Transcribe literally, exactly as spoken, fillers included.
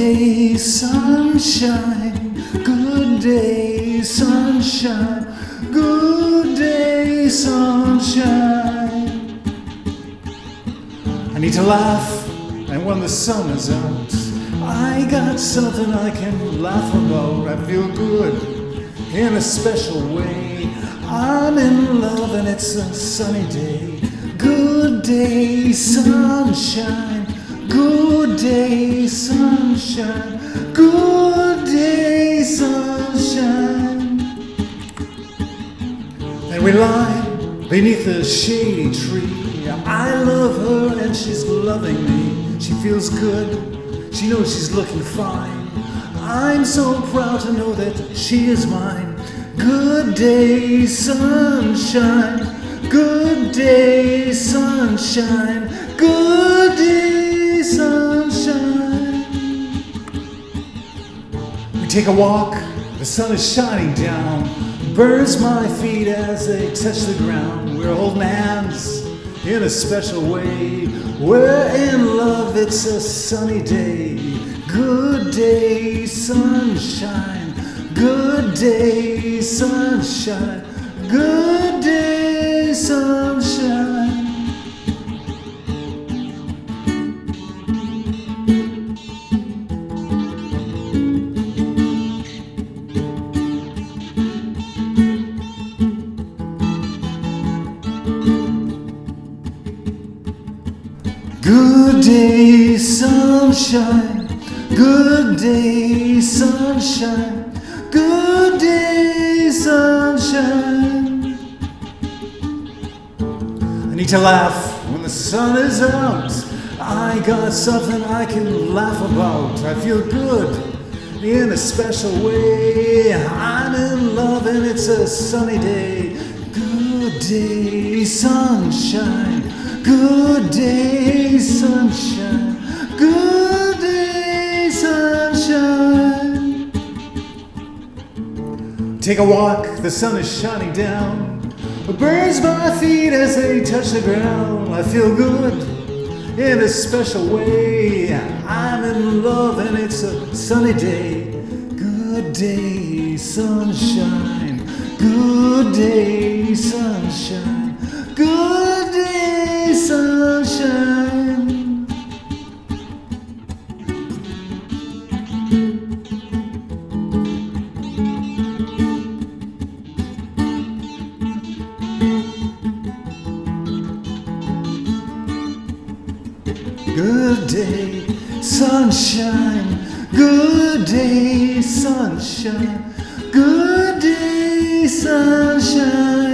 day, sunshine. Good day, sunshine. Good day, sunshine. I need to laugh, and when the sun is out, I got something I can laugh about. I feel good in a special way. I'm in love and it's a sunny day. Good day, sunshine. Good day, sunshine. Good day, sunshine. And we lie beneath a shady tree. I love her and she's loving me. She feels good. She knows she's looking fine. I'm so proud to know that she is mine. Good day, sunshine. Good day, sunshine. Good day, sunshine. We take a walk, the sun is shining down. Burns my feet as they touch the ground. We're holding hands in a special way. We're in love, it's a sunny day. Good day, sunshine. Good day, sunshine. Good day, sunshine. Good day, sunshine. Good day, sunshine. Good day, sunshine. I need to laugh when the sun is out. I got something I can laugh about. I feel good in a special way. I'm in love and it's a sunny day. Good day, sunshine. Good day, sunshine. Good day, sunshine. Take a walk, the sun is shining down. It burns my feet as they touch the ground. I feel good in a special way. I'm in love and it's a sunny day. Good day, sunshine. Good day, sunshine. Good day, sunshine. Good day, sunshine. Good day, sunshine. Good day, sunshine.